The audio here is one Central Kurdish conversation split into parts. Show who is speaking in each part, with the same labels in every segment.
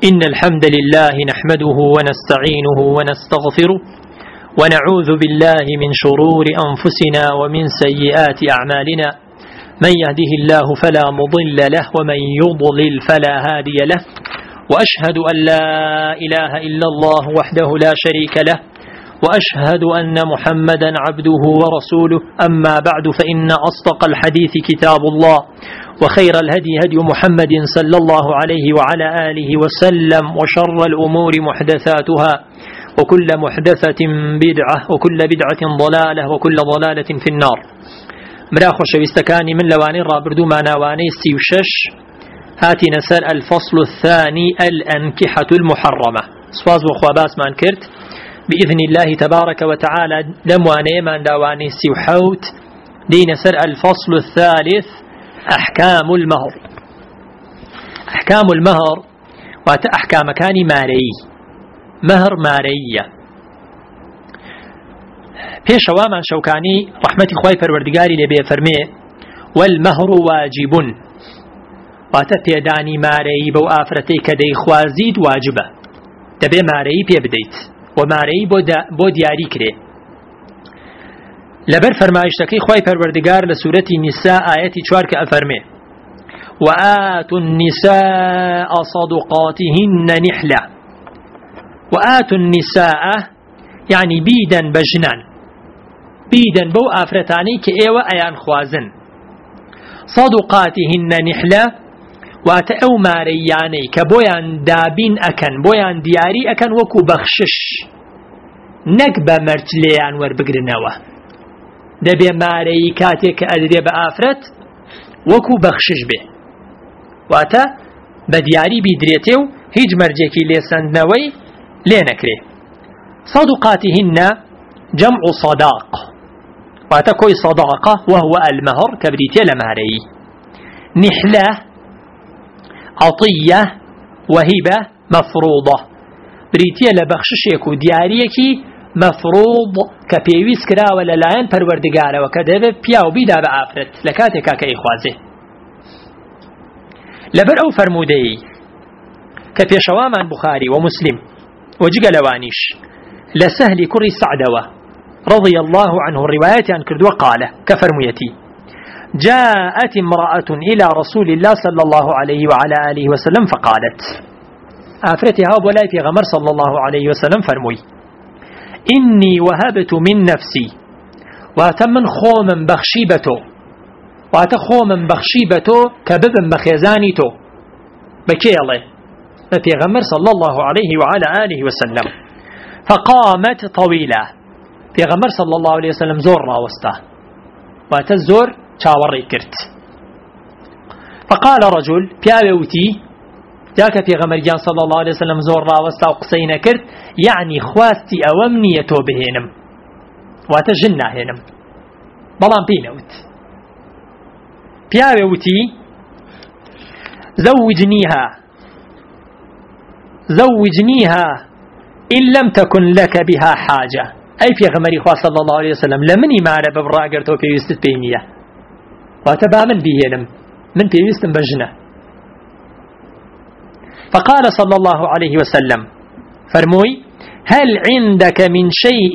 Speaker 1: إن الحمد لله نحمده ونستعينه ونستغفره ونعوذ بالله من شرور أنفسنا ومن سيئات أعمالنا من يهده الله فلا مضل له ومن يضلل فلا هادي له وأشهد أن لا إله إلا الله وحده لا شريك له وأشهد أن محمدا عبده ورسوله أما بعد فإن أصدق الحديث كتاب الله وخير الهدي هدي محمد صلى الله عليه وعلى آله وسلم وشر الأمور محدثاتها وكل محدثة بدعة وكل بدعة ضلالة وكل ضلالة في النار. مراخو شويستكاني من لواني رابردو ما نواني سيوشش هاتي نسر الفصل الثاني الأنكحة المحرمة سواز وخواباس ما انكرت بإذن الله تبارك وتعالى لمواني من دواني سيوحوت دي نسر الفصل الثالث أحكام المهر. أحكام المهر وات أحكام كان ماري مهر مارية بيش وامان شوكاني رحمتي خواي پروردگاري لبي فرمي والمهر واجب وات تيداني ماري بو آفرتي كدي خوازيد واجبة دبي ماري بي بديت وماري بو دياري كري لبر فرمایشتکی خوای پروردگار لسورة النساء آياتي 4 كأفرمي وآتوا النساء صدقاتهن نحلة وآتوا النساء يعني بيدا بجنان بيدا بو آفرتاني كأيوة أيان خوازن صدقاتهن نحلة واتأو مارياني كبويان دابين أكن بويان دياري أكن وكو بخشش نقبة مرتليان وربقرنوه دبي ماري كاتك أدري بآفرت وكو بخشش به واتا بدياري بيدريتيو هيج مرجيكي ليسندنوي لينكري صدقاتهن جمع صداق واتا كوي صداقة وهو المهر كبريتي لماري نحلة عطية وهبة مفروضة بريتي لبخششيكو دياريكي مفروض كبيويس كرا ولا لاين پروردگار وكذب بياو بيدا بآفرت لكاتك كإخوازه لبر أو فرمودي كبيشوامان بخاري ومسلم وجيق لوانيش لسهل كري السعدوة رضي الله عنه الروايات عن كردو قال كفرميتي جاءت امرأة إلى رسول الله صلى الله عليه وعلى آله وسلم فقالت آفرتها ولا في غمر صلى الله عليه وسلم فرموي إني وهبت من نفسي واتمن خومن بخشيبتو واتخومن بخشيبتو كببن بخيزانيتو بكي الله بيغمر صلى الله عليه وعلى آله وسلم فقامت طويلة بيغمر صلى الله عليه وسلم زور راوسته واتزور شاوري كرت فقال رجل بياوتي جاك في غمرجان صلى الله عليه وسلم زور راوستا وقسينا كرت يعني خواستي أوامنيتو بهنم واتجنا هنم بلان بينوت بياوتي زوجنيها إن لم تكن لك بها حاجة أي في غمري خواه صلى الله عليه وسلم لمني مارا ببراغرتو في يستد بينية واتبا من بيهنم من في يستن بجنة فقال صلى الله عليه وسلم فرموي هل عندك من شيء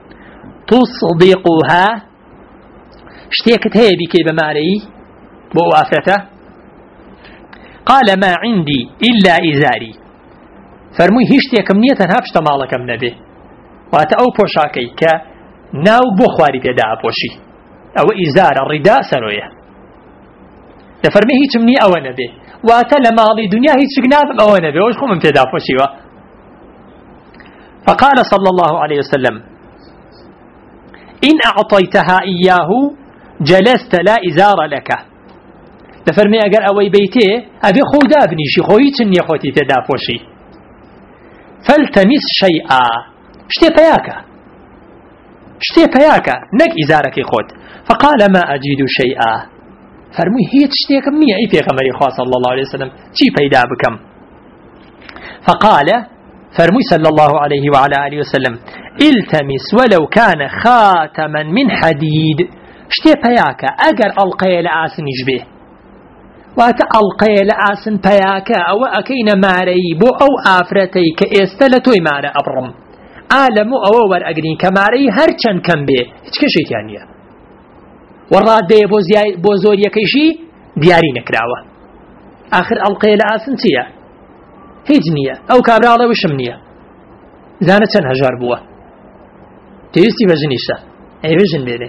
Speaker 1: تصدقها اشتيكت هي بكي بماري بوافته قال ما عندي إلا إزاري فرموي هشتيكم نية هفشت مالكم نبي واتأو بوشاكي كناو بخواري بيدا بوشي أو إزار الرداء سنوية تفرمي هيتم نية أو نبي واتلا ماضي دنيا هيت شقناف أو نبي وش خو من بيدا بوشي فقال صلى الله عليه وسلم إن أعطيتها إياه جلست لا إزار لك تفرمي أقر أوي بيتي أبي خو دابني شي خوي تني خوتي تدافوشي فالتمس شيئا شتي بياكا نك إزارك خود فقال ما أجد شيئا فرمي هي تشتي كمية أي في غمري خاص صلى الله عليه وسلم شي بيدا بكم فقال فرمي صلى الله عليه وعلى آله وسلم التمس ولو كان خاتما من حديد شتي بياكا أقر ألقي لآسن يجبه واتە ئەڵقەیە لە ئاسن پەیاکە ئەوە ئەکەینە مارەی بۆ ئەو ئافرەتەی کە ئێستا لە تۆی مارە ئەبڕم ئالەم و ئەوە وەرئەگرین کە مارەی هەرچەند کەم بێ هیچ کەشێکیان نییە وەڕادەیە بۆ زۆریەکەیشی دیاری نەکراوە آخر ئەڵقەیە لە ئاسن چییە؟ هیچ نییە ئەو کابراڵە وشم نییە زانە چەند هەژار بووە پێویستی بە ژنیشە ئەی بژن بێنێ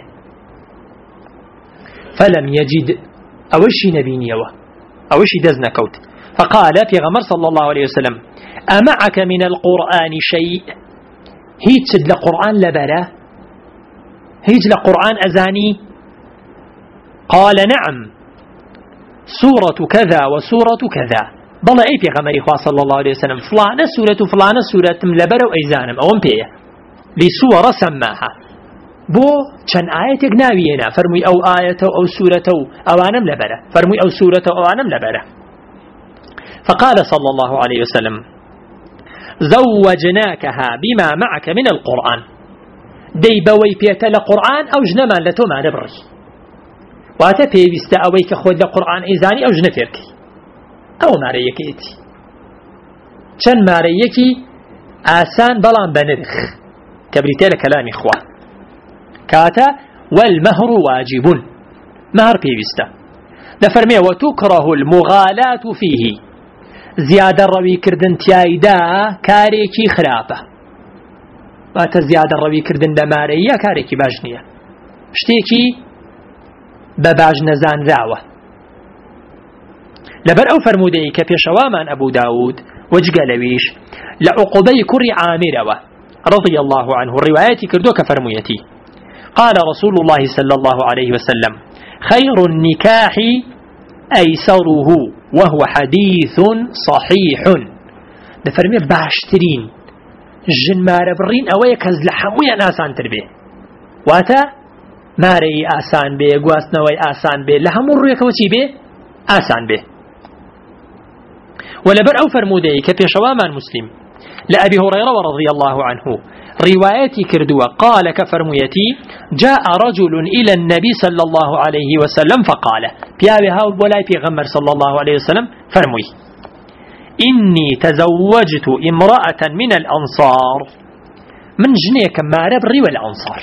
Speaker 1: فلم يجد أوشي نبينيوه أوشي دزنكوت فقال في غمر صلى الله عليه وسلم أمعك من القرآن شيء هيج لقرآن لبرا هيج لقرآن أزاني قال نعم سورة كذا وسورة كذا ضل أي في غمر إخوة صلى الله عليه وسلم فلانة سورة لبرا وإيزانم أوم بيه لسورة سماها بۆ چەند ئاەتێک ناویێنە فەرمووی ئەو ئاەتە و ئەو سوورەتە و ئەوانم لەبەرە فەرمووی ئەو سوورەتە و ئەوانم لەبەرە فقال صلى الله عليه وسلم زوجناكها بما معك من القرآن دەی بەوەی پێتە لە قورآن ئەو ژنەمان لە تۆمانە بڕی واتە پێویستە ئەوەی کە خۆت لە قورآن ئەیزانی ئەو ژنە فێرکەی ئەوە مارەیەکێتی چەند مارەیەکی ئاسان بەڵام بە نرخ کە بریتە لە کەلامی خوا كاتا والمهر واجب مهر بيوستا دفرمي وتكره المغالاة فيه زيادة روي كردن تيايدا كاريكي خرابة واتا زيادة روي كردن لماريا كاريكي باجنية شتيكي بباج نزان ذاوة لبر أو فرمودي كبيشوامان أبو داود وجقلويش لعقبي كري عامرة رضي الله عنه الروايات كردو كفرميتي قال رسول الله صلى الله عليه وسلم خير النكاح أيسره وهو حديث صحيح دفرمي باشترين جن مار برين أويك هزل حمويا آسان تربيه واتا ماري آسان بي قواسنوي آسان بي لهمور يكوتي بي آسان بي ولبر أو فرمودي كبيشوامان مسلم لأبي هريرة رضي الله عنه روايتي كردوا قال كفرميتي جاء رجل إلى النبي صلى الله عليه وسلم فقال بيابها ولا في غمر صلى الله عليه وسلم فرمي إني تزوجت امرأة من الأنصار من جنيك ما ربري والأنصار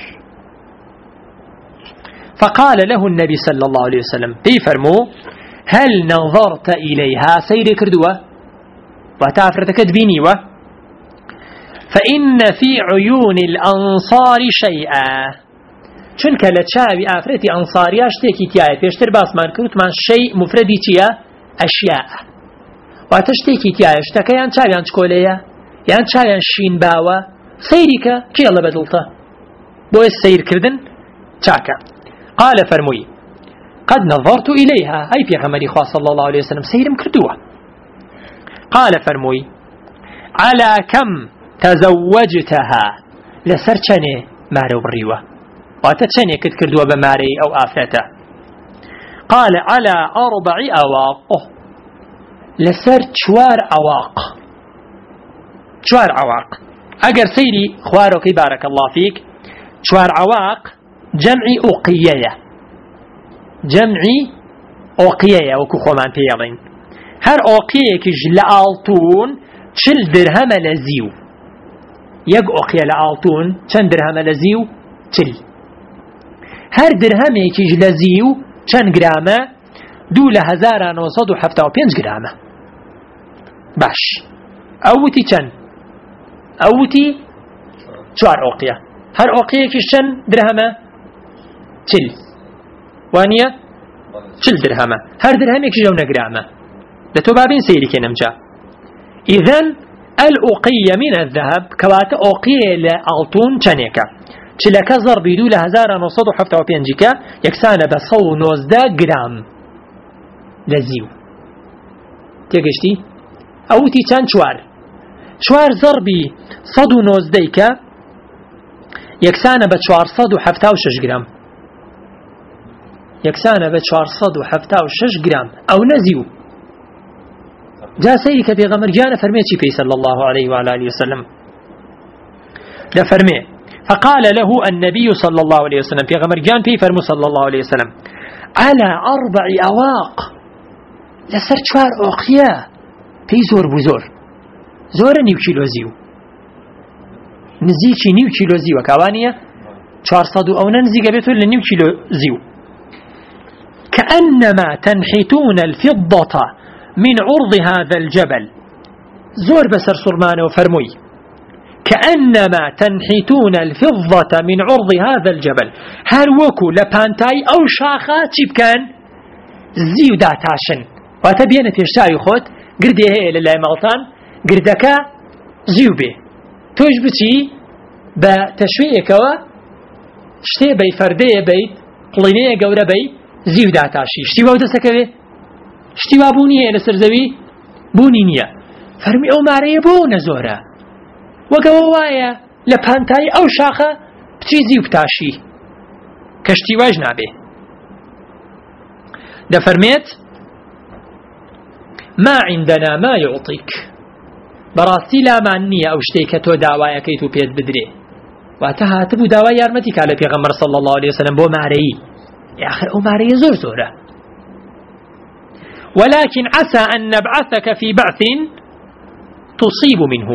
Speaker 1: فقال له النبي صلى الله عليه وسلم بي فرمو هل نظرت إليها سير كردوا وتعفرتك دبينيوه فإن في عيون الأنصار شيئا چونك لتشاوي آفرتي أنصاريا شتيكي تيايا بيشتر باسمان كروتمان شيء مفردي تيا أشياء واتشتيكي تيايا شتاكا يان چاوي يان چكوليا يان چاوي يان شين باوا سيريكا كي الله بدلتا بو السير كردن چاكا قال فرموي قد نظرت إليها أي في غمري خواه صلى الله عليه وسلم سيرم كردوها قال فرموي على كم تزوجتها لسر چنه مارو بريوه واتا چنه كد كردوه بماري أو آفاته قال على 4 أواق لسر 4 أواق أجر سيري خوارك بارك الله فيك 4 أواق جمعي أوقية وكو خومان بيالين هر أوقية كجل آلتون 40 درهم لزيو يق أوقية لآلتون چند درهم لزيو 40 هر درهمي كيج لزيو چند گرامه 2975 گرامه باش أوتي چند أوتي 4 أوقية هر أوقية كيج چند درهمه 40 وانية 40 درهمه هر درهمي كيج جون گرامه لتوبابين سيري كنمجا إذن الأوقية من الذهب كوات أوقية لألتون چنيكا چلكا ضربي 2975 يكسانا بصو 19 جرام لزيو تيجشتي أوتي چند 4 ضربي 119 يكسانا ب 476 جرام يكسانا ب 476 جرام أو نزيو جاء سيرك في غمر جانا فرميتي في صلى الله عليه وعلى آله وسلم لا فرمي فقال له النبي صلى الله عليه وسلم في غمر جان في فرمو صلى الله عليه وسلم على 4 أواق لەسەر 4 ئۆقیە پێی زۆر بوو زۆرە نیو کیلۆ زیو نزیکی نیو کیلۆ زیوە کاوانیە 400 و ئەوە نزیکە بێتەوە لە نیو کیلۆ زیو كأنما تنحتون الفضة من عرض هذا الجبل زور بسر سرمانه وفرموي كأنما تنحتون الفضة من عرض هذا الجبل هر وكو لبانتاي أو شاخة تبكان زيو داتاشن واتبين تشتاوي خود قردي هي للاي مغلطان قردكا زيو بي توش بتي بتشويقك شتي بي فردية بي قلينية قورة بي زيو داتاشي شتي واو دستكوي شتي وابونية لسر زوي بوني نية فرمي او ماريه بو نزوره وقوايا لبانتاي او شاخة بتي زيو بتاشي كشتي واج نابي ده فرميت ما عندنا ما يعطيك براسي لا معنية او شتيك تو داوايا كيتو بيت بدري واتها تبو داوايا يارمتك على پیغمبر صلى الله عليه وسلم بو ماريه يا آخر أو ماريه زوره ولكن عسى أن نبعثك في بعث تصيب منه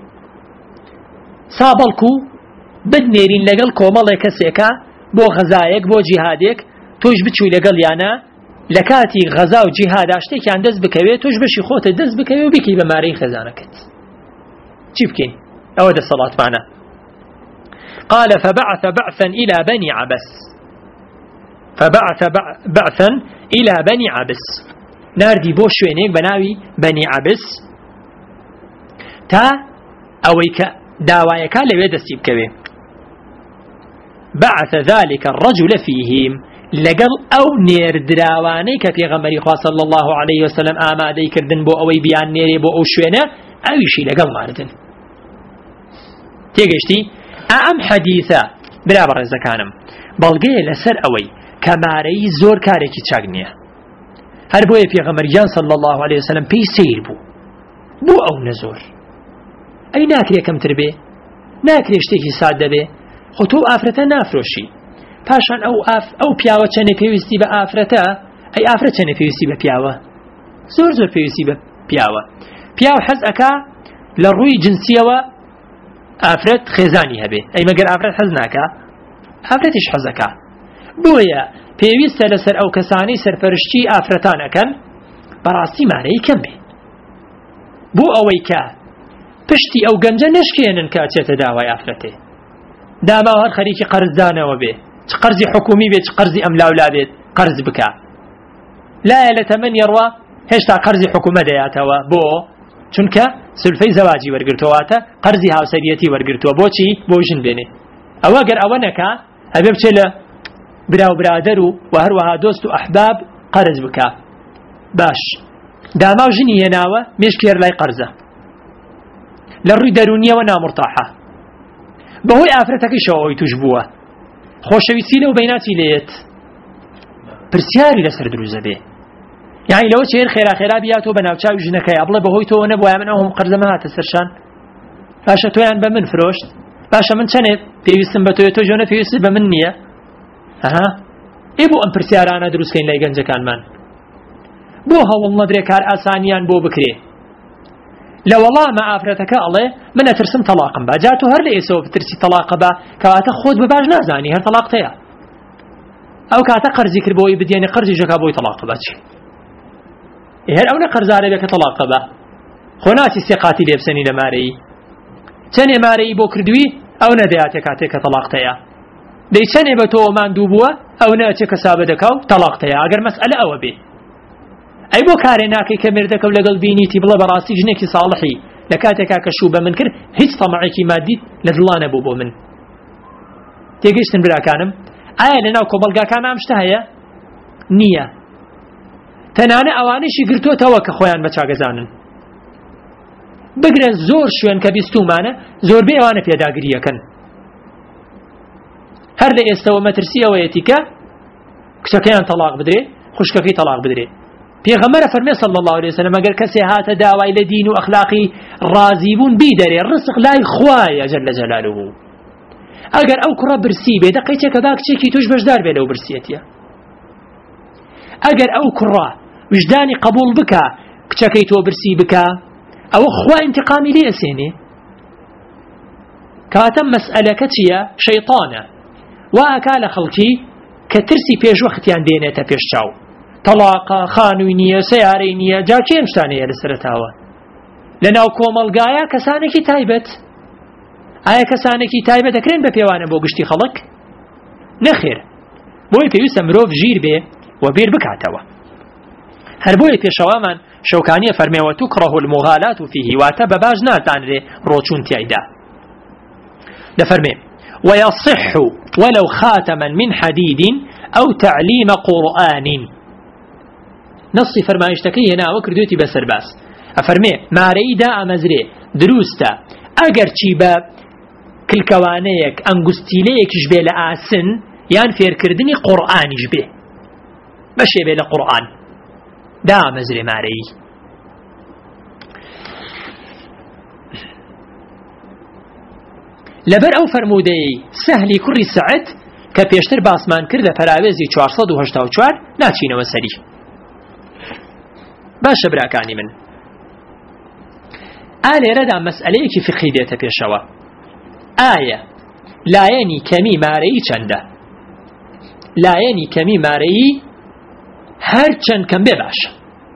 Speaker 1: سابلكو بدنيرين لقل كومالي كسيكا بو غزايك بو جهادك توش بتشوي لقل يانا لكاتي غزا و جهاد اشتيك عن دز بكوي توش بشي خوت دز بكوي وبكي بماري خزانكت جيبكين أود الصلاة معنا قال فبعث بعثا إلى بني عبس فبعث بعثا إلى بني عبس ناردي بو شوينيك بناوي بني عبس تا اويك داوايكا لوي دستي بكوي بعث ذلك الرجل فيهم لقل او نير دراوانيك في غمري خواه صلى الله عليه وسلم آمادي كردن بو اوي بيان نيري بو او شوينه اويشي لقل ماردن تيجيشتي ام حديثة برابر زكانم بلغي لسر اوي كماري زور كاريكي تشاقنيه هر بوية في غمريان صلى الله عليه وسلم بي سير بو او نزور اي ناكري كم تربي ناكري اشتكي سادة بي خطو آفرتا نافروشي پاشان او پیاوه چنه پیوستی به آفرتا اي آفرت چنه پیوستی به پیاوه زور پیوستی به پیاوه حز اکا لروی جنسیه و آفرت خزانی هبه اي مگر آفرت حز ناکا آفرتش حز اکا بويا پیوسته لسر او کسانی سرپرشتی آفرتان اکن براستی معنی کم بی بو اوی که پشتی او گنجه نشکینن که چه تداوی آفرته داما هر خریکی قرض دانه و بی چه قرضی حکومی بی چه قرضی املاولا بی قرض بکا لا يلتمن يروى هشتا قرضی حکومه دیاتوا بو چونکه سلفی زواجی ورگرتواتا قرضی هاوسریتی ورگرتوا بو چی؟ بو جن بینه او اگر او نکا هبه بچه براو برادرو وهروها دوست احباب قرض بكا باش داماو جني يناوه مشكير لاي قرزه للروي درونيه ونا مرتاحه بهوي افرتك شوي تجبوه خوشويسي له بيناتي ليت برسياري لسر دروزه به يعني لو شير خيرا بياتو بناوچاو جنكا ابله بهوي تو نبويا منهم قرزه ما تسرشان باشا تو يعني بمن فروشت باشا من چنه بيوسم بتو تو جونه بيوسم بمن نيه ها ابو ام پرسیارانه دروست کین لای گنج کان من بو ها والله دري کار اسانیان بو بکری لا والله ما افرتك الله من ترسم طلاقا با جاتو هر ليسو ترسي طلاق با كواته خود بباج نازاني هر طلاق تيا او كاته قرضي كربوي بديني قرضي جكا بوي طلاق باچي هر او نه قرضاره لك طلاق با خوناتي ثقاتي لبسني لماري تني ماري بو كردوي او ندياتك كاتك طلاق تيا ديشنه بتو من دوبوه او نه چه کسابه دکاو طلاق تیا اگر مسئله او بی ای بو کارنا کی کمردک لگل بینیتی بلا براستی جنکی صالحی لکاتک کشوبه من کر هیچ طمعی کی مادی لدلانه بو من تيجيشتن برا كانم لنا كوبلغا كان امشته هيا نيه تنانه اواني شي گرتو توك خويان بچاگزانن بگره زور شوين كبيستومانه زور بي اوانه پیداگریه کن هر ده استوى مترسيه ويتيكا كشكيان طلاق بدري خشككي طلاق بدري پیغمبر فرمي صلى الله عليه وسلم اگر کسی هات داوای لدين واخلاقي راضيبون بيدري الرزق لا يخوايا جل جلاله اگر او كره برسي به دقيقه كذاك شي توش بجدار به لو برسيتيا اگر او كره وجدانی قبول بکە کچەکەی تۆ برسی بکە ئەوە خوا انتقامی لێ ئەسێنێ کاتە مەسئلەکە چییە؟ شەیطانە واکا لە خەڵکی کە ترسی پێشوەختیان دێنێتە پێش چاو تەلاقە خانووی نییە سەیارەی نییە جا چێن شتانەیە لەسەرتاوە لەناو کۆمەڵگایە کەسانێکی تایبەت ئایا کەسانێکی تایبەت دەکرێن بە پێوانە بۆ گشتی خەڵک؟ نەخێر بۆی پێویستە مرۆڤ ژیر بێ و بیر بکاتەوە هەر بۆیە پێشەوامان شەوکانیە فەرمێوە تکڕه المغالات فیه واتە بە باش ناتانرێ ڕۆچوون تیایدا دەفەرمێ ويصح ولو خاتما من حديد أو تعليم قرآن نصي فرمایشتەکەی هێناوە کردوێتی بەسەر باس ئەفەرمێ مارەیدا ئامەزرێ دروستە ئەگەر چی بە کلکەوانەیەک ئەنگوستیلەیەکیش بێ لە ئاسن یان فێرکردنی قورئانیش بێ بەشێ بێ لە قورئان دا ئامەزرێ مارەی لەبەر ئەو فەرمودەی سەهلی کوڕی سەعد کە پێشتر باسمان کرد لە پەراوێزی 484 ناچینەوە سەری باشە براکانی من ئالێرەدا مەسئلەیەکی فقهی دێتە پێشەوە ئایا لایەنی کەمی مارەیی چەندە؟ لایەنی کەمی مارەیی هەر چەند کەم بێ باشە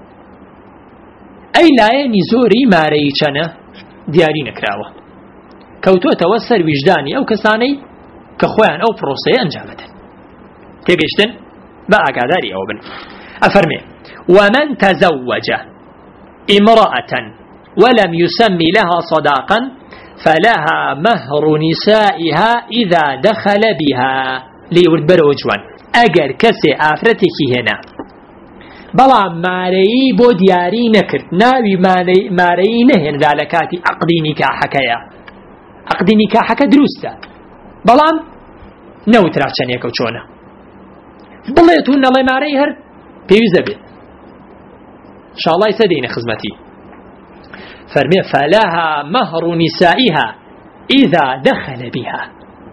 Speaker 1: ئەی لایەنی زۆری مارەیی چەنە؟ دیاری نەکراوە کەوتۆتەوە سەر ویژدانی ئەو کەسانەی کە خۆیان ئەو پرۆسەیە ئەنجامەدەن تێگەیشتن بە ئاگاداری ئەوە بن ئەفەرمێ ومن تزوج امرأة ولم يسمي لها صداقا فلها مهر نسائها إذا دخل بها ليورد بروجوان أجر كسي آفرتك هنا بلا ماري بو دياري نكرت ناوي ماري نهن ذالكاتي عقدي نكاحكيا عقدي نكاحك دروستا بلام نوترا چنيكو چونا بليتون الله ماري هر بيوزا بي إن شاء الله يسدين خزمتي فرمي فلها مهر نسائها إذا دخل بها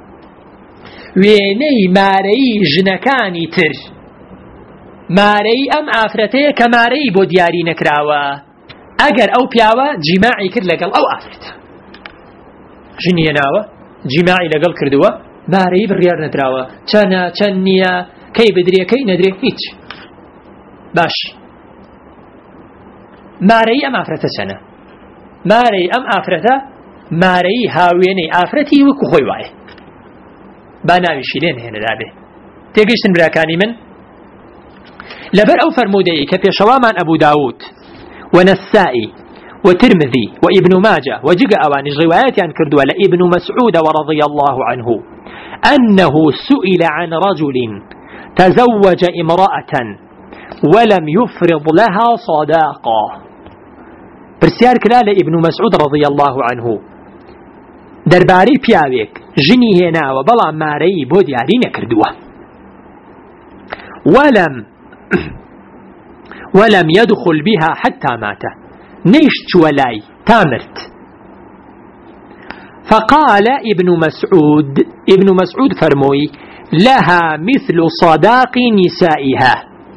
Speaker 1: ويني ماري جنكاني تر ماري أم آفرتي كماري بو دياري نكراوا أجر أو بياوا جماعي كر لقل أو آفرته جنيا ناوا جماعي لقل كردوا ماري بالريار ندراوا چانا چنيا كي بدري كي ندري هيج باش ماري أم آفرته چنا ماري أم آفرته ماري هاويني آفرتي وكو خوي واي باناوي شيلين هنا دابه تيجيشتن براكاني من لبر أو فرمودي كبيشوامان أبو داود ونسائي وترمذي وابن ماجه وجق أواني روايات عن كردوا لابن مسعود ورضي الله عنه أنه سئل عن رجل تزوج امرأة ولم يفرض لها صداقة برسيار كلا ابن مسعود رضي الله عنه درباري بياويك جني هنا وبلا ماري بودياري نكردوه ولم يدخل بها حتى مات نيشت ولاي تامرت فقال ابن مسعود فرموي لها مثل صداق نسائها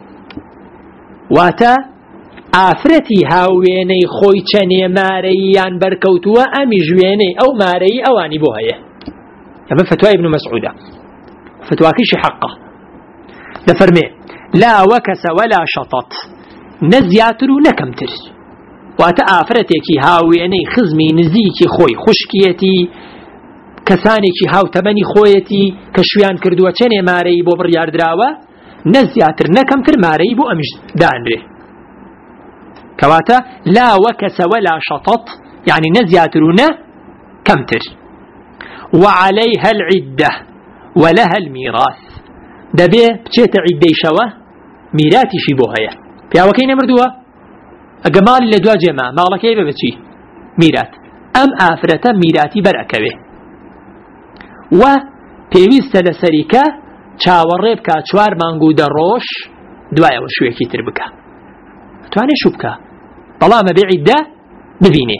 Speaker 1: واتا آفرتي هاويني خوي چني ماريان بركوتوا أمي جويني أو ماري أواني بوهيه أما فتوى ابن مسعود فتوى كيش حقه دفرمي لا وكس ولا شطط نزياتر نكمتر واتا آفرتيكي هاويني خزمي نزيكي خوي خشكيتي كسانيكي هاو تبني خويتي كشويان كردوا چني ماري بو بريار دراوة نزياتر نكمتر ماري بو أمش دانره كواتا لا وكس ولا شطط يعني نزياترون كمتر وعليها العدة ولها الميراث دبي بچيت عدي شوا ميراثي شي بوهيا بياوكي نمردوها اجمال لدوا جما مالك ايه بچي ميراث ام آفرتا ميراثي برأكوه و پێویستە لە سەریکە چاوەڕێ بکە 4 مانگو دەڕۆژ دوایەوە شوێکی تر بکە توانێ شو بکە بەڵامە بێعیدە ببینێ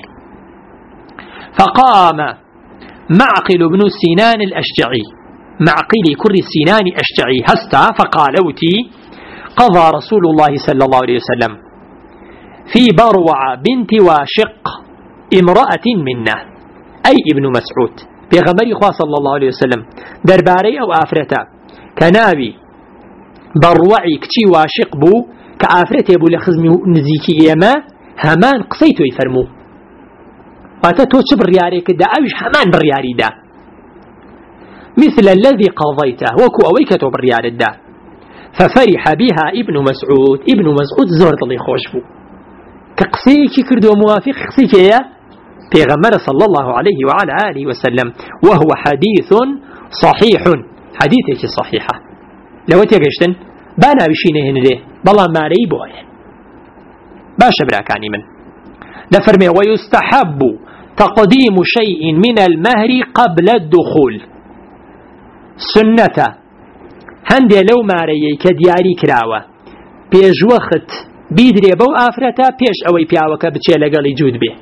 Speaker 1: فقام معقل بن سنان الأشجعي معقلي كر سنان أشجعي هستا فقال وتي قضى رسول الله صلى الله عليه وسلم في بروع بنت واشق امرأة منا، أي ابن مسعود بيغمري خواه صلى الله عليه وسلم درباري أو آفرتا كنابي بروعي كتي واشق بو كآفرتي بو لخزمي نزيكي إيما همان قصيتو يفرمو واتا توش برياري كدا أوش همان برياري دا مثل الذي قضيته وكو أويكتو برياري دا ففرح بها ابن مسعود زورت الله خوشبو كقصيكي كردو موافق قصيكي يا پیغمبر صلى الله عليه وعلى آله وسلم وهو حديث صحيح حديثك صحيحة لو تيجشتن بانا بشينه هنده بلا ما ريبوه باشا براكاني من دفرمي ويستحب تقديم شيء من المهر قبل الدخول سنة هندي لو ماري كدياري كراوة بيج وقت بيدري بو آفرتا بيش اوي بياوكا بچه لقالي جود به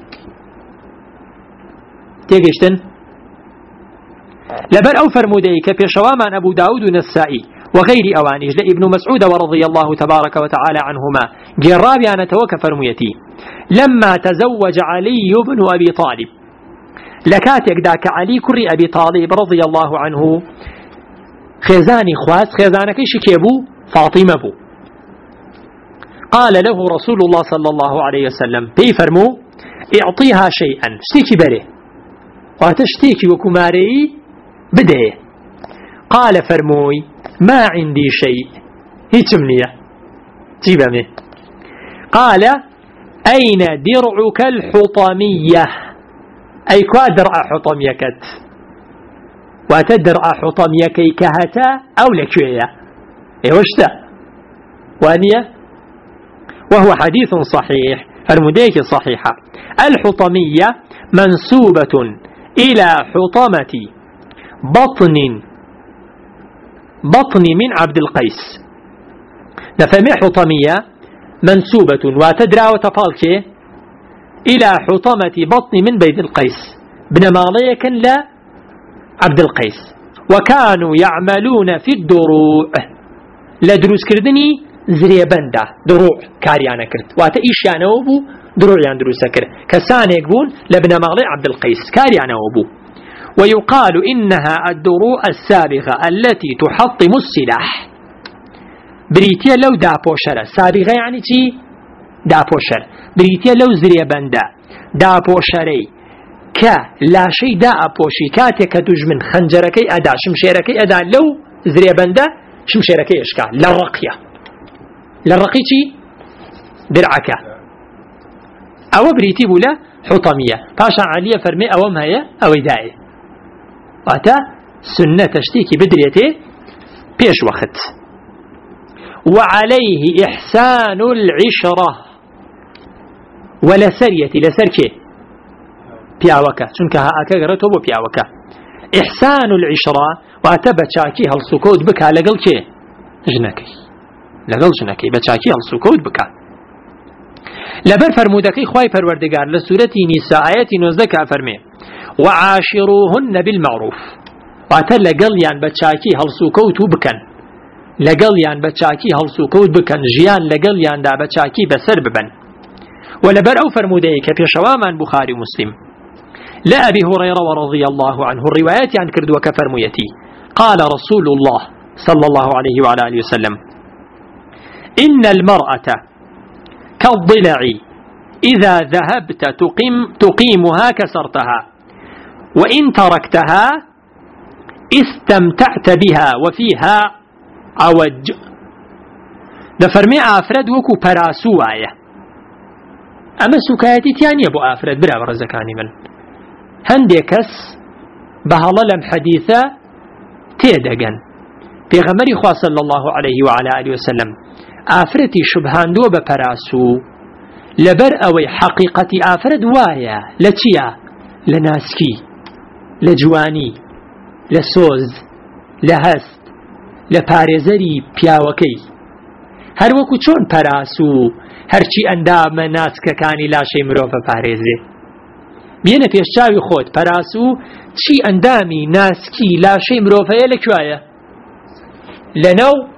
Speaker 1: تيجشتن لبر أو فرمودي كبيشوامان أبو داود النسائي وغير أوانيج لابن مسعود ورضي الله تبارك وتعالى عنهما جرابي أنا توك فرميتي لما تزوج علي بن أبي طالب لكاتك داك علي كري أبي طالب رضي الله عنه خزاني خواس خزانك شكيبو فاطمة بو قال له رسول الله صلى الله عليه وسلم بيفرمو اعطيها شيئا اشتكي بره وتشتكي وكماري بدأ قال فرموي ما عندي شيء هيتمنية تيبامي قال أين درعك الحطمية أي كوا درع حطمية كت وتدرع حطمية كي كهتا أو لكوية وشتا وانية وهو حديث صحيح المديك صحيحة الحطمية منسوبة إلى حطمة بطن من عبد القيس نفهمي حطمية منسوبة وتدرى وتفالك إلى حطمة بطن من بيت القيس بن ماليك لا عبد القيس وكانوا يعملون في الدروع لدروس كردني زريبندا دروع كاريانا كرد واتا إيشيانا وبو دروع يعني دروس كرد كسان يقول لابن مالي عبد القيس كاريانا وبو ويقال إنها الدروع السابغة التي تحطم السلاح بريتيا لو دابوشرة سابغة يعني تي دابوشر بريتيا لو زريبندا دابوشري لا شيء دا أبوشي كاتك دجمن خنجركي أدا شمشيركي أدا لو زريبندا شمشيركي إشكا للرقي تي درعك أو بريتي بولا حطمية باشا عليا فرمي أو ما هي أو داعي واتا سنة تشتيكي بدريته بيش وقت وعليه إحسان العشرة ولا سرية لسركي بياوكا چونك هاكا غرتو بو بياوكا إحسان العشرة واتا بچاكي هالسكود بكا لقل كي جنكي بچاكي هالسكود بكا لبر فرمودكي خواي پروردگار لسورة نساء آيات 19 فرمي وعاشروهن بالمعروف واتا لقليان بچاكي هالسكود بكن لقليان بچاكي هالسكود بكن جيان لقليان دا بچاكي بسر ببن ولبر أو فرموديك بيشوامان بخاري مسلم لا أبي هريرة ورضي الله عنه الروايات عن كرد وكفرميتي قال رسول الله صلى الله عليه وعلى آله وسلم إن المرأة كالضلع إذا ذهبت تقيمها كسرتها وإن تركتها استمتعت بها وفيها عوج دفرمي آفرد وكو براسوايا أما سكايتي تياني أبو آفرد برا برزكاني من هندي كس بهلا لم حديثة تيدقن بيغمري خواه صلى الله عليه وعلى آله وسلم آفرتي شبهان دو ببراسو لبر أوي حقيقة آفرد وايا لتيا لناسكي لجواني لسوز لهست لپارێزەری پیاوەکەی هەروەکو چۆن پەراسو هەرچی ئەندامە ناسکەکانی لاشەی مرۆڤە پارێزێ بێنە پێشچاوی خۆت پەراسو چی ئەندامی ناسکی لاشەی مرۆڤەیە لەکوایە لەناو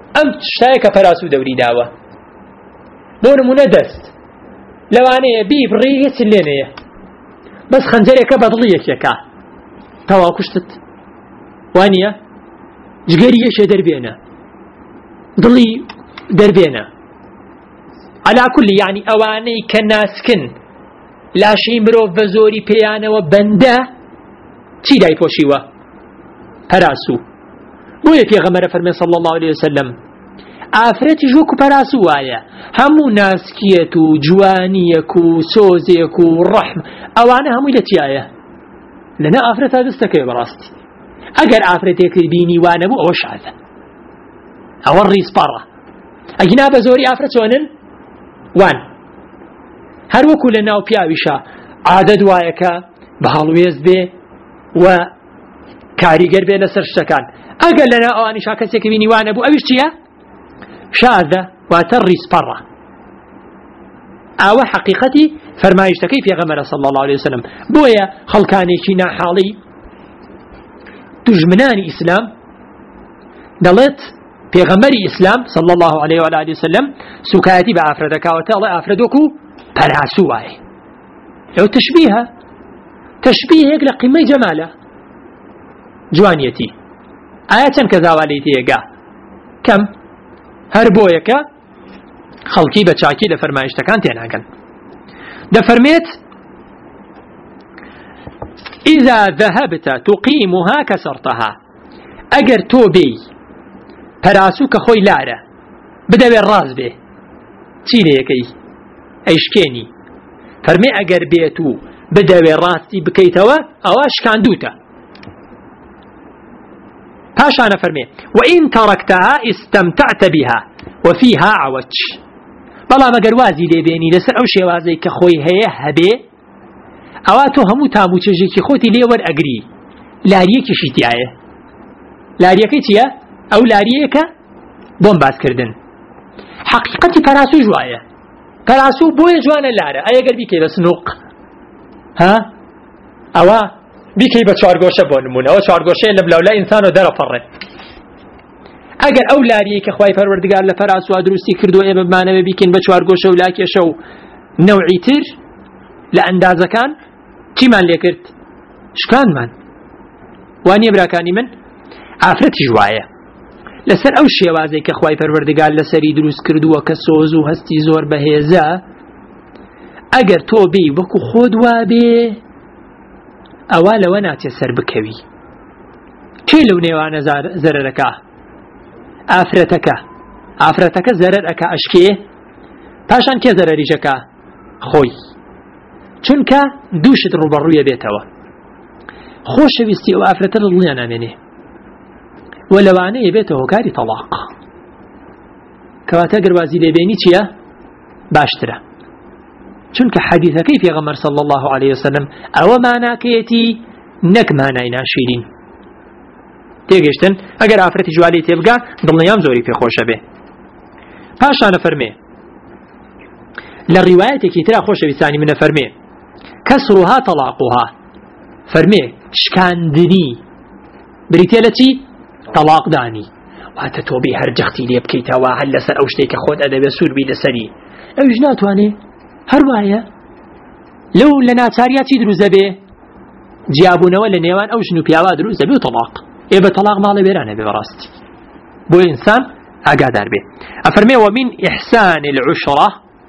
Speaker 1: ئەم شتایە کە پەراسوو دەوری داوە بۆ نمونە دەست لەوانەیە بیبڕی هیچ لێنەیە بەس خەنجەرێکە بە دڵی یەکێکە تەواو کوشتت وانییە جگەری یەکێ دەربێنە دڵی دەربێنە عەلا کولی یعنی ئەوانەی کە ناسکن لاشەی مرۆڤ بە زۆری پێیانەوە بەندە چی دایپۆشیوە پەراسوو بۆیە پێغەمبەر فەرمێ صلی الله عليه وسلم ئافرەتی ژوەکو پەراسوو وایە هەموو ناسکیەت و جوانیەک و سۆزێک و ڕەحم ئەوانە هەمووی لە چیایە لەنە ئافرەتا دەستەکەی بەڕاستی ئەگەر ئافرەتێکی بینی وانە بوو ئەوە شادە ئەوە ڕیسپەڕە ئەگینا بە زۆری ئافرەت چۆنن وان هەروەکو لە ناو پیاویشە عادەت وایەکە بە هەڵوێز بێ و کاریگەر بێ لەسەر شتەکان ئەگەر لەنا ئەوانیشا کەسێکی بینی وانە بوو ئەویش چییە شادە واتە ڕیسپەڕە ئەوە حەقیقەتی فەرمایشتەکەی پێغەمبەر صلی الله عليه وسلم بۆیە خەڵکانێکی ناحاڵی دژمنانی ئیسلام دەڵێت پێغەمبەری ئیسلام صلی الله عليه وآله وسلم سوکایەتی بە ئافرەتەکەوەتە ئەڵێ ئافرەتۆکو پەراسوو وایە ئەو تشبیهە تشبیهێک لە قیمەی جەمالە جوانیەتی ئایا چەند کە زاوالی تێگا کەم هەر بۆیەکە خەڵکی بە چاکی لە فەرمایشتەکان تێناگەن دەفەرمێت إذا ذهبت تقيمها كسرتها ئەگەر تۆ بێی پەراسوو کە خۆی لارە بدەوێ ڕاست بێ چی لێیەکەی ئەیشکێنی فەرمێ ئەگەر بێت و بدەوێ ڕاستی بکەیتەوە ئەوە شکاندوتە پاشانە فەرمێ وإن تركتها استمتعت بها وفيها عوج بەڵام ئەگەر وازی لێبێنی لەسەر ئەو شێوازەی کە خۆی هەیە هەبێ ئەوە تۆ هەموو تاموچێژێکی خۆتی لێ وەرئەگری لاریەکیشی تایە لاریەکەی چییە ئەو لاریەکە بۆم باسکردن حەقیقەتی پەراسوو جوایە پەراسوو بۆیە جوانە لارە ئەگەر بیکەی بە سنووق ها ئەوە بیکەی بە چوارگۆشە بۆ نمونە ئەوە چوارگۆشەیە لە بلاولای ئینسان و دەرەپەڕێ ئەگەر ئەو لاریەی کە خوای پەروەردگار لە پەراسووا دروستی کردووە ئێمە بمانەوە بیکەین بە چوارگۆشە و لاکێشە و نەوعی تر لە ئەندازەکان چیمان لێ کرد شکانمان وانیە براکانی من ئافرەتی جوایە لەسەر ئەو شێوازەی کە خوای پەروەردگار لەسەری دروست کردووە کە سۆز و هەستی زۆر بەهێزە ئەگەر تۆ بێی وەکو خۆت وابێ ئەوە لەوە ناچێ سەر بکەوی کێ لەو نێوانە زەرەرەکە ئافرەتەکە زەرەر ئەکا ئەشکێ پاشان کێ زەرەریشەکە خۆی چونکە دووشت ڕوبەڕوویە بێتەوە خۆشەویستی ئەو ئافرەتە لە دڵیان نامێنێ و لەوانەیە بێتە هۆکاری تەلاق کەواتە گەروازی لێبێنی چییە باشترە چونکە حەدیثەکەی پێغەمبەر صلی الله عليه وسلم ئەوە ماناکەیەتی نەک مانای ناشیرین تێگەشتن ئەگەر ئافرەتی جوانی تێبگا دڵنیام زۆری پێخۆشە بێ پاشانە فەرمێ لە ڕیوایەتێکی ترا خۆشەویستانی منە فەرمێ کەسڕها تەلاقها فەرمێ شکاندنی بریتێ لە چی تەلاقدانی واتە تۆ بێ هەر جەختی لێ بکەیتەوە هەر لەسەر ئەو شتێکە خۆت ئەدەبێ سووربی لەسەری ئەویش ناتوانێ هەر وایە لەو لە ناچاریا چی دروزە بێ جیابوونەوە لە نێوان ئەو ژن و پیاوا دروزە بێ و تەلاق ئێ بە تەلاق ماڵە وێرانە بێ بەڕاستی بۆ ئینسان ئاگادار بێ ئەفەرمێ ومن ئیحسان العشرة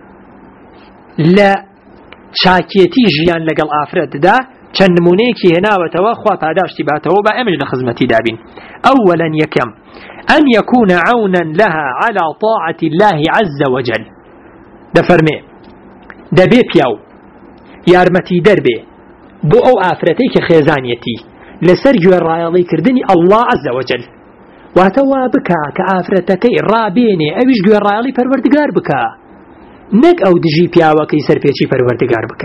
Speaker 1: لە چاکێتی ژیان لەگەڵ ئافرەتدا چەند نمونەیەکی هێناوەتەوە خوا پاداشتی باتەوە با ئێمەش لە خزمەتی دابین أولا یەکەم أن يكون عونا لها على طاعة الله عز وجل دەفەرمێ دەبێ پیاو یارمەتی دەربێ بۆ ئەو ئافرەتەی کە خێزانیەتی لەسەر گوێڕایەڵی کردنی الله عز وجل واتە وا بکە کە ئافرەتەکەی ڕابێنێ ئەویش گوێڕایەڵی پەروەردگار بکە نەک ئەو دژی پیاوەکەی سەرپێچی پەروەردگار بکە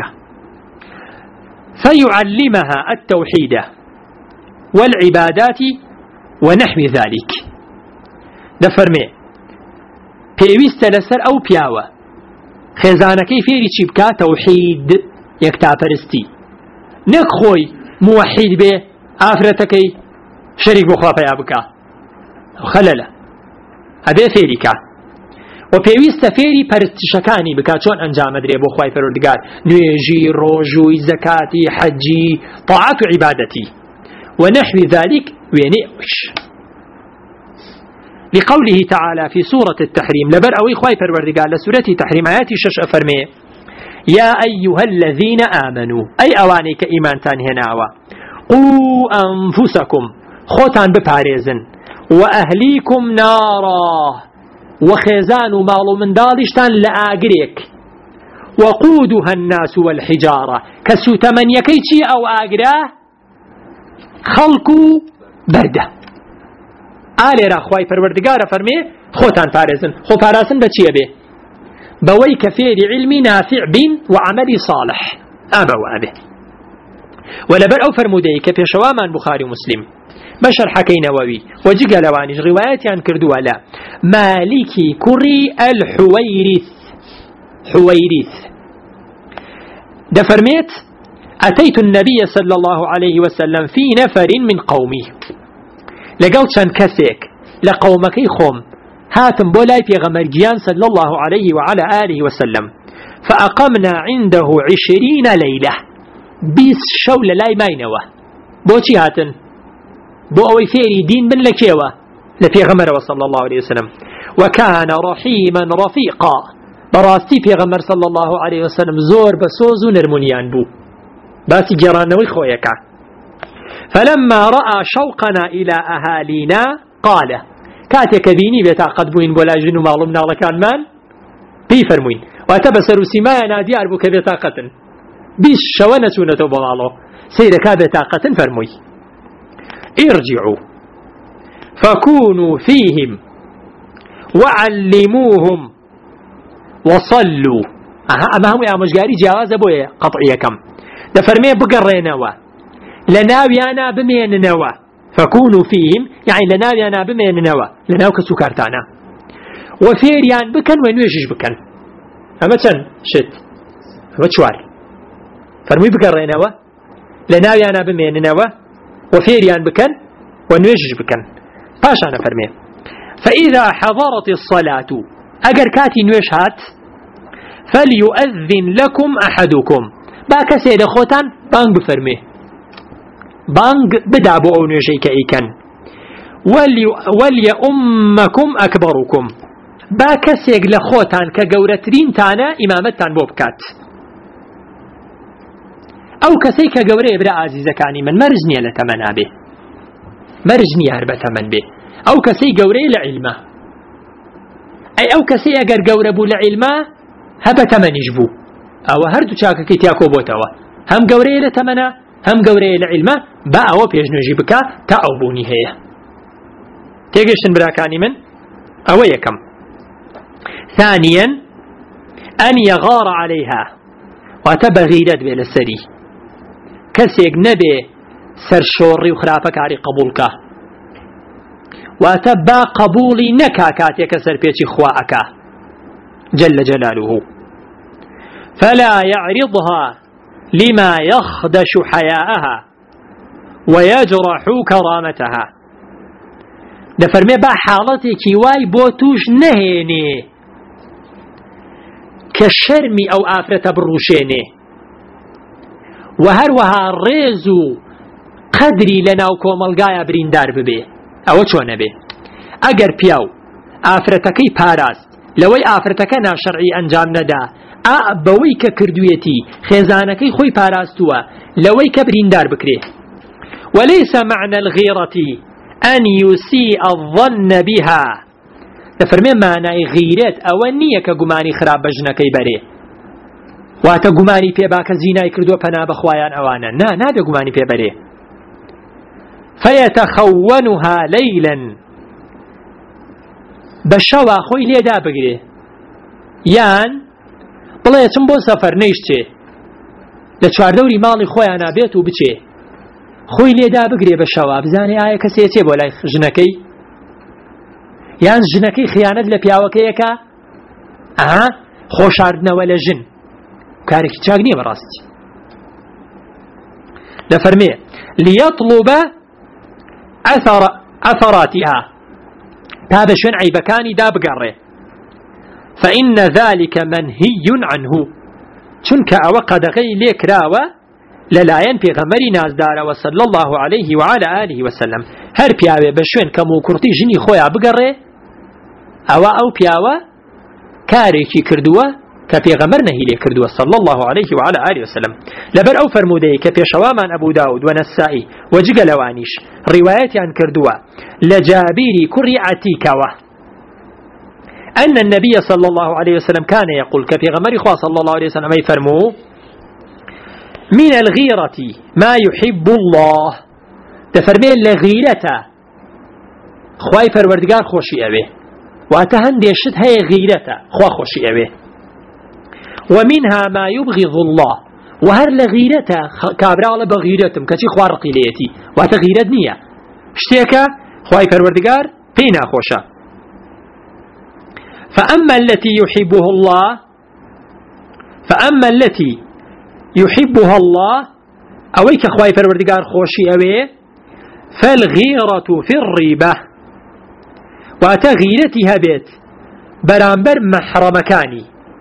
Speaker 1: فيعلمها التوحيد والعبادات ونحو ذلك دەفەرمێ پێویستە لەسەر ئەو پیاوە خێزانەکەی فێری چی بکە تەوحید یەکتاپەرستی نەک خۆی موحید بێ ئافرەتەکەی شەریک بۆ خوا پیا بکە خەلەلە ئەبێ فێریکە و پێویستە فێری پەرستشەکانی بکات چۆن ئەنجامەدرێ بۆ خوای پەروەردگار نوێژی ڕۆژووی زەکاتی حەجی طاعات و عیبادەتی ونحو ذلك وينئش لقوله تعالى في سورة التحريم لبر أوي خواي پروردگار لسورة تحريم آياتي شش أفرمي يا أيها الذين آمنوا أي أواني كإيمان تانهناوا قوا أنفسكم خوتان بپاريزن وأهليكم نارا وخيزان مالو من دالشتان لآقريك وقودها الناس والحجارة كسو تمنيكي چي أو آقراه خلقو برده آلي را خواي پروردگار فرمي خوتان پاريزن خو پاراسن دا چيه بي بوي كفير علمي نافع بين وعملي صالح أبو ولبر أو فرمودي كبيشوامان بخاري ومسلم بشر حكي نووي وجيقى لوانيش رواياتي عن كردوا لا مالكي كري حويرث ده فرميت أتيت النبي صلى الله عليه وسلم في نفر من قومي لقوت شان كسيك لقومك خوم هاتم بولاي في غمرجيان صلى الله عليه وعلى آله وسلم فأقمنا عنده 20 ليلة بيس شول لاي ماينوه بوشي هاتن بو أوي فيري دين من لكيوه لفي غمر صلى الله عليه وسلم وكان رحيما رفيقا براستي في غمر صلى الله عليه وسلم زور بسوز نرمونيان بو باسي جرانوي خويكا فلما رأى شوقنا إلى أهالينا قال كاتك بيني بتاقد بوين بولا جنو معلومنا لكان مال بي فرموين واتبسر سماينا ديار بك بتاقة بيش شوانا سونة بلالو سيركا بتاقة فرموي ارجعوا فكونوا فيهم وعلموهم وصلوا أما هم يا مجاري جواز بويا قطعية كم ده فرمي بقرينوا لناويانا بمين نوا فكونوا فيهم يعني لناويانا بمين نوا لناو كسكرتانا وفيريان بكن ونويشش بكن أما تن شت أما تشوار فرمي بقرينوا لناويانا بمين نوا وفيريان بكن ونويشش بكن باش أنا فرمي فإذا حضرت الصلاة أجر كاتي نويش هات فليؤذن لكم أحدكم باك سيد خوتان بانگ بفرمي بانگ بدابو أو نوشي كأيكن وليأمكم أكبركم باك سيد لخوتان كجورترين تانا إمامتان بوبكات أو كسي كجوري إبراء عزيزة كاني من مرجني لتمنا به مرجني هربة من به أو كسي جوري لعلمه أي أو كسي أجر جوربو لعلمه هبة من يجبو أو هردو شاكا كيتياكو بوتوا هم جوري لتمنا هم جوري لعلمه بقى أو بيجنو جيبكا تأوبوني هي تيجيشن براكاني من أو يكم ثانيا أن يغار عليها وتبغيرت بالسري كسيق نبي سرشوري وخرافك عري قبولك وتبا قبولي نكا كاتيك سربيتي خواءك جل جلاله فلا يعرضها لما يخدش حياءها ويجرح كرامتها دفرمي با حالتي كيواي بوتوش نهيني كشرمي أو آفرة بروشيني وهروها ريزو قدري لنا وكوملغايا بريندار ببي أو چونه بي اگر بياو آفرتكي پاراست لوي آفرتكا ناشرعي انجام ندا بوي كردويتي خيزانكي خوي پاراستوا لوي كبريندار بكري وليس معنى الغيرة أن يسيء الظن بها دفرمي معنى غيرت أولنية كقماني خراب بجنكي بري واتا قماني في باك زيناي كردو پنا بخوايان أوانا نا دا قماني في بري فيتخونها ليلا بشوا خوي ليدا بقري يان بلا يتم بو سفر نيشتي لچوار دوري مالي خويانا بيتو بچي خوي ليدا بقري بشوا بزاني آية كسيتي بولاي جنكي يان جنكي خيانت لبياوكيكا خوشاردنا ولا جن كارك تشاقني براستي لفرمي ليطلب أثراتها تا بشوێن عیبەکانی دا بگەڕێ. فإن ذلك منهي عنه، چونکە ئەوە قەدەغەی لێ کراوە لەلایەن پێغەمبەری نازدارەوە صلی الله عليه وعلى آله وسلم. هەر پیاوێ بە شوێن کەم و کوڕتی ژنی خۆیان بگەڕێ، ئەو پیاوە کارێکی کردووە کە پێغەمبەر نەهی لێ کردووە صلی الله عليه وعلى آله وسلم. لەبەر ئەو فەرمودەیە کە پێشەوامان ئەبوو داود و نەسائی و جگە لەوانیش ڕیوایەتیان کردووە لە جابیری کوڕی عەتیکەوە أن النبي صلى الله عليه وسلم كان يقول كبيغمر خواه صلى الله عليه وسلم يفرمو من الغيرة ما يحب الله، تفرمي لغيرته خواهي پروردگار خوشي اوه واتهن ديشت هي غيرته خواه خوشي اوه. ومنها ما يبغض الله، وهر لغيرته كابرا على بغيرتم كتي خواه رقيليتي واتغيرت نية اشتيكا خواهي پروردگار بينا خوشا. فأما التي يحبها الله أويك خواهي پروردگار خوشي اوه فالغيرة في الريبة، واتغيرتها بيت برامبر محرمكاني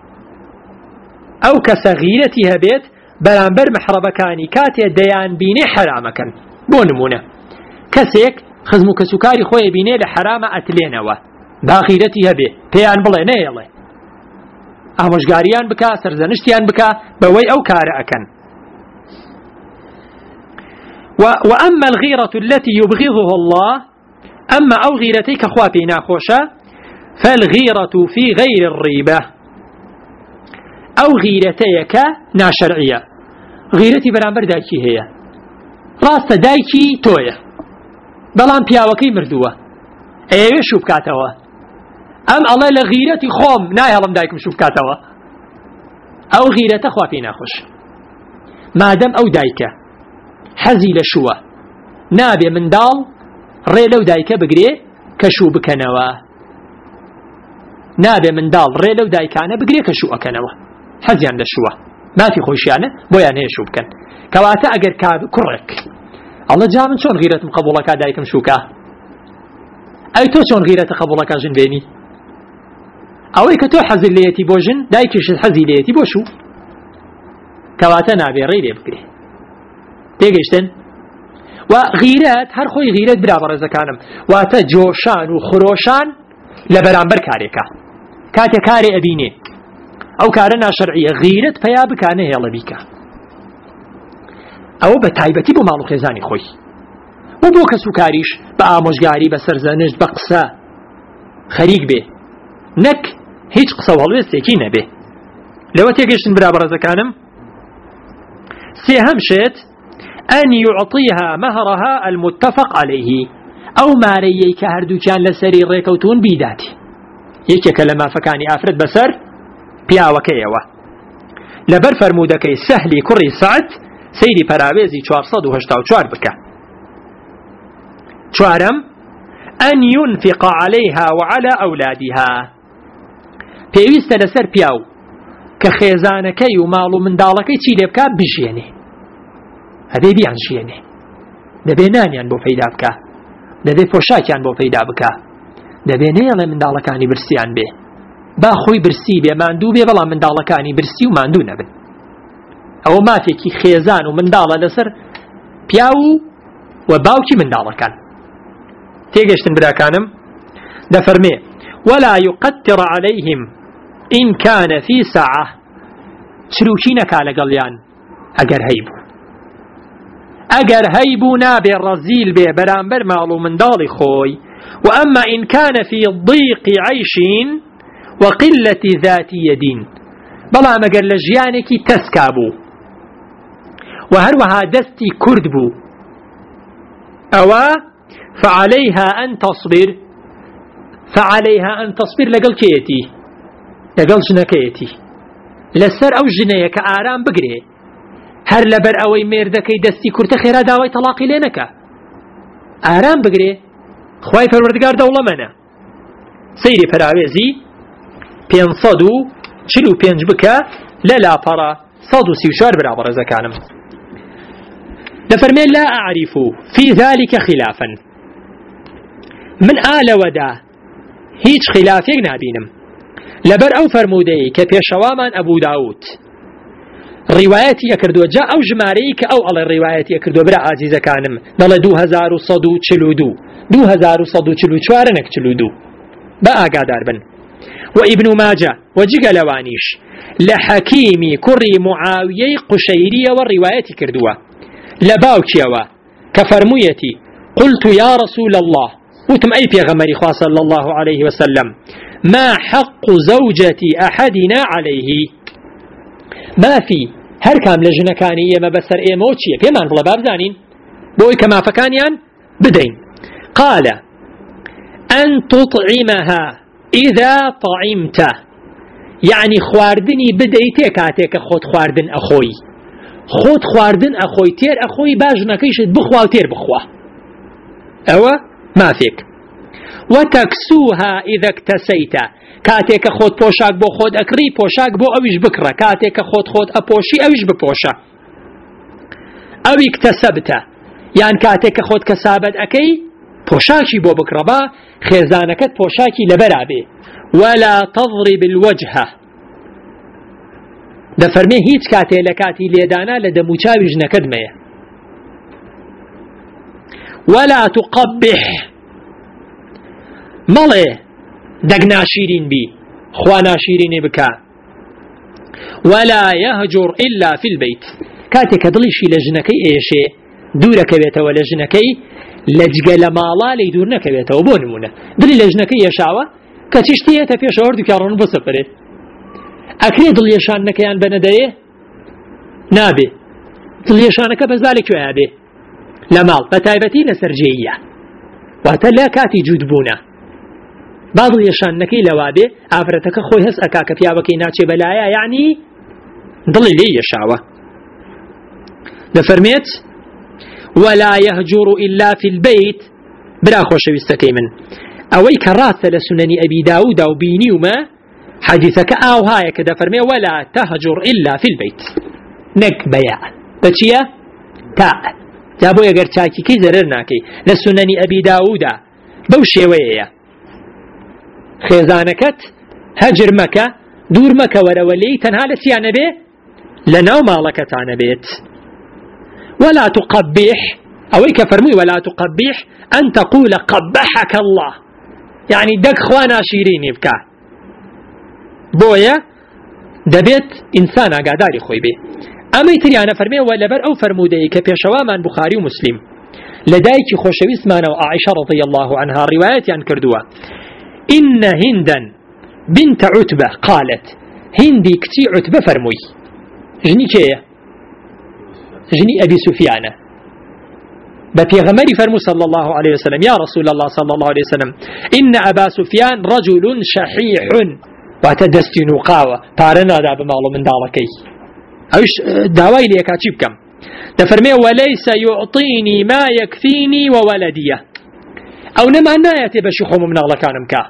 Speaker 1: أو كسغيرتها بيت برامبر محرمكاني كاتي ديان بيني حرامكن. بونمونه كسيك خزمو كسكاري خوي بيني لحرام أتلينوا باغيرتي هبه بيان بڵێ نەیەڵێ ئامۆژگاریان بکە سەرزەنشتیان بکە بەوەی ئەو کارە ئەکەن. وأما الغيرة التي يبغضها الله، أما أو غيرتي كخوا بي ناخوشة فالغيرة في غير الريبة، أو غيرتيك ناشرعية. غيرتي برامبر دايكي هي راست دايكي توية بلان بياوكي مردوة ايوه شو بكاتوا ام الله لغيرتي خوم نايهلم دايكم شو بكاتوا او غيرته خوا بي ناخوش مادام او دايكه حزي لشوه نابي من دال ريلو دايكه بقري كشو بكنوا نابي من دال ريلو دايكانه بقري كشو اكنوا حزيان لشوه ما في خوشيانه بويان هي شو بكن كواتا اگر كاب كرك الله جامن شون غيرت مقبولك دايكم شوكا اي تو شون غيرت قبولك جن بيني او اي كتو حزي ليتي بوجن دايكش حزي ليتي بوشو كواتا نابي ريلي بكري تيجيشتن. وغيرات هر خوي غيرت بلا برزه كانم واتا جوشان وخروشان لبرامبر كاريكا كاتي كاري ابيني او كارنا شرعيه غيرت فيا بكانه يلا بيكا او بتايبتي بمالو خزاني خوي وبو كسوكاريش بآموشگاري بسرزنش بقصة خريق به نك هيج قصة والوستيكي نبه. لو تيجيشن برابر زكانم سيهم شيت أن يعطيها مهرها المتفق عليه أو ماريك هردو كان لسري ريكوتون بيداتي يكي كلمة فكاني أفرد بسر بيا وكيوة لبر فرمودكي سهلي كري سعد سيدي براويزي 484 بكا. شوارم أن ينفق عليها وعلى أولادها بيويست لسر بياو كخيزانكي ومالو من دالكي تشيلي بكا بجيني هذي بيان جيني دبي نانيان بو فيدا بكا دبي فوشاكيان بو فيدا بكا دبي نيلا من دالكاني برسيان بي باخوي برسي بي ماندو بي بلا من دالكاني برسي وماندو نبن أو ما فيكي خيزان ومن دالا لسر بياو وباوكي من دالكان تيجيشتن براكانم دفرمي ولا يقتر عليهم إن كان في ساعة شروكينك على قليان أجر هيبو نابي الرزيل بي برامبر معلوم من دالي خوي. وأما إن كان في ضيق عيشين وقلة ذات يدين بلا مجر لجيانك تسكابو وهروها دستي كردبو أوا فعليها أن تصبر لقل كيتي لقل جنكيتي لسر أو جنيك آرام بقري هر لبر أوي ميردكي دستي كرت خيرا داوي طلاقي لينك آرام بقري خواهي پروردگار دولة منا سيري فراويزي 545 بكا لا برا 134 برابر زكانم لفرمين لا أعرف في ذلك خلافا من آل ودا هیچ خلافێک نابینم لەبەر ئەو فەرموودەی کە پێشەوامان ئەبوو داود ڕیوایەتی ئەکردووە جا ئەو ژمارەی کە ئەو ئەڵێ ڕیوایەتی ئەکردووە برا ئازیزەکانم دەڵێ 2142 2144 نەک 42 بە ئاگادار بن. و ئیبن ماجە وەجگە لەوانیش لە حەکیمی کوڕی معاویەی قوشەیریەوە ڕیوایەتی کردووە لە باوکیەوە کە فەرموویەتی قلت يا رسول الله وتم أي پیغمبری خوا صلى الله عليه وسلم ما حق زوجة أحدنا عليه ما في هر كام لجنكاني يما بسر ايما وچيه بيمان بلا بابزانين بوي كما فكانيان بدين قال أن تطعمها إذا طعمت يعني خواردني بديتي كاتيك خود خواردن أخوي خود خواردن أخوي تير أخوي باجنكيشت بخوا وتير بخوا أو ما فيك وتكسوها إذا اكتسيت كاتيك خود پوشاك بو خود أكري پوشاك بو أويش بكرة كاتيك خود أپوشي أويش بپوشا أو اكتسبت يعني كاتيك خود كسابت أكي پوشاكي بو بكرة با خيزانكت پوشاكي لبرابي ولا تضرب الوجه ده فرمي هيت كاتي لكاتي ليدانا لدموچاوي جنكد ميه ولا تقبح مڵێ دەگ ناشیرین بی خوا ناشیرینی بکە ولا يهجر إلا في البيت کاتێک کە دڵیشی لە ژنەکەی ئێشێ دوورەکەوێتەوە لە ژنەکەی لە جگە لە ماڵا لێی دوور نەکەوێتەوە بۆ نمونە دڵی لە ژنەکەی ئێشاوە کە چشتێتە پێشەوە دووکە ڕۆن بسەپرێ ئەکرێ دڵێشانەکەیان بەنەدەرێ نابێ دڵێشانەکە بەزا لەکوێیە بێ لە ماڵ بە تایبەتی لەسەر جێیە واتە لە کاتی جوودبوونە با دڵێشانەکەی لەوا بێ ئافرەتەکە خۆی هەست ئەکا کە پیاوەکەی ناچێ بەلایە یعنی دڵی لێ ئێشاوە دەفەرمێت ولا يهجر إلا في البيت برا خۆشەویستەکەی من ئەوەی کە ڕاستە لە سنەنی ئەبی داوودا و بینیومە حەدیثەکە ئاوهایە کە دەفەرمێ ولا تهجر إلا في البيت نەک بەیە بەچیە تا جا بۆ ئەگەر چاکیکەی زەرەر ناکەی لە سنەنی ئەبی داوودا بەو شێوەیەیە خێزانەکەت هەجر مەکە دوور مەکە وەرەوە لێی تەنها لە چیانە بێ لە ناو ماڵەکەتانە بێت ولا تقبح أوي كفرمي ولا تقبح أن تقول قبحك الله يعني دق خوانا شيرين يبكى بويا دبيت إنسان قاداري خوي به أما يتري أنا فرمي ولا بر أو فرمودي كبيشوا من بخاري ومسلم لدايك خوشوي اسمنا وعائشة رضي الله عنها رواية عن كردوة إن هندا بنت عتبة قالت هندي كتي عتبة فرمي جني كيه جني أبي سفيان ببيغمري فرمو صلى الله عليه وسلم يا رسول الله صلى الله عليه وسلم إن أبا سفيان رجل شحيح وتدستن قاوة تارنا دا بمعلوم من دالكي أيش داوي لي كاتشيب كم تفرمي وليس يعطيني ما يكفيني وولديه أو نما نايتي بشيخهم من الله كانم كا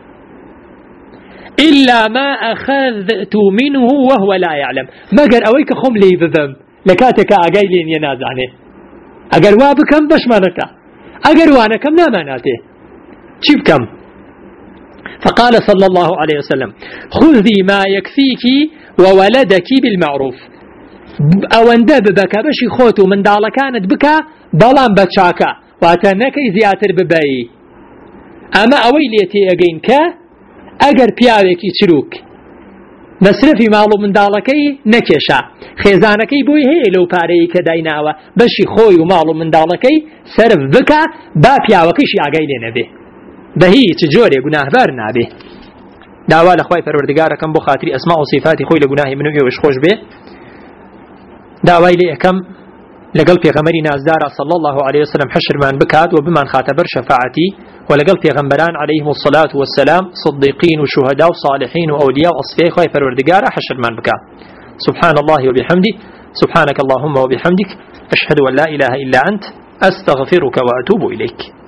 Speaker 1: إلا ما أخذت منه وهو لا يعلم ما قال أويك خم لي بذنب لكاتك أقايلين ينازعني أقل وابكم بشمانك أقل وانكم ناماناته شيب كم فقال صلى الله عليه وسلم خذي ما يكفيك وولدك بالمعروف أو اندب بك بشي خوتو من دالا كانت بك بلان بتشاكا واتنكي زياتر بباي أما أويليتي أجينك أجر بياوكي تشروك مصرفی ماڵ و منداڵەکەی نەکێشا خێزانەکەی بۆی هەیە لەو پارەی کە دایناوە بەشی خۆی و ماڵ و منداڵەکەی سەرف بکە با پیاوەکەیشی ئاگای لێ نەبێ بە هیچ جۆرێ گوناهبار نابێ داوا لە خوای پەروەردگارەکەم بۆ خاتری ئەسما و صفاتی خۆی لە گوناهی من و ئێوەش خۆش بێ داوای لێ یەکەم لەگەڵ پێغەمبەری نازدارە صلی الله عليه وسلم حشرمان بکات و بمان خاتە بەر شەفاعەتی ولقل پیغمبران عليهم الصلاة والسلام صديقين وشهداء وصالحين وأولياء وأصفياء خواهي فروردقار حشر من بكا سبحان الله وبحمده سبحانك اللهم وبحمدك أشهد أن لا إله إلا أنت أستغفرك وأتوب إليك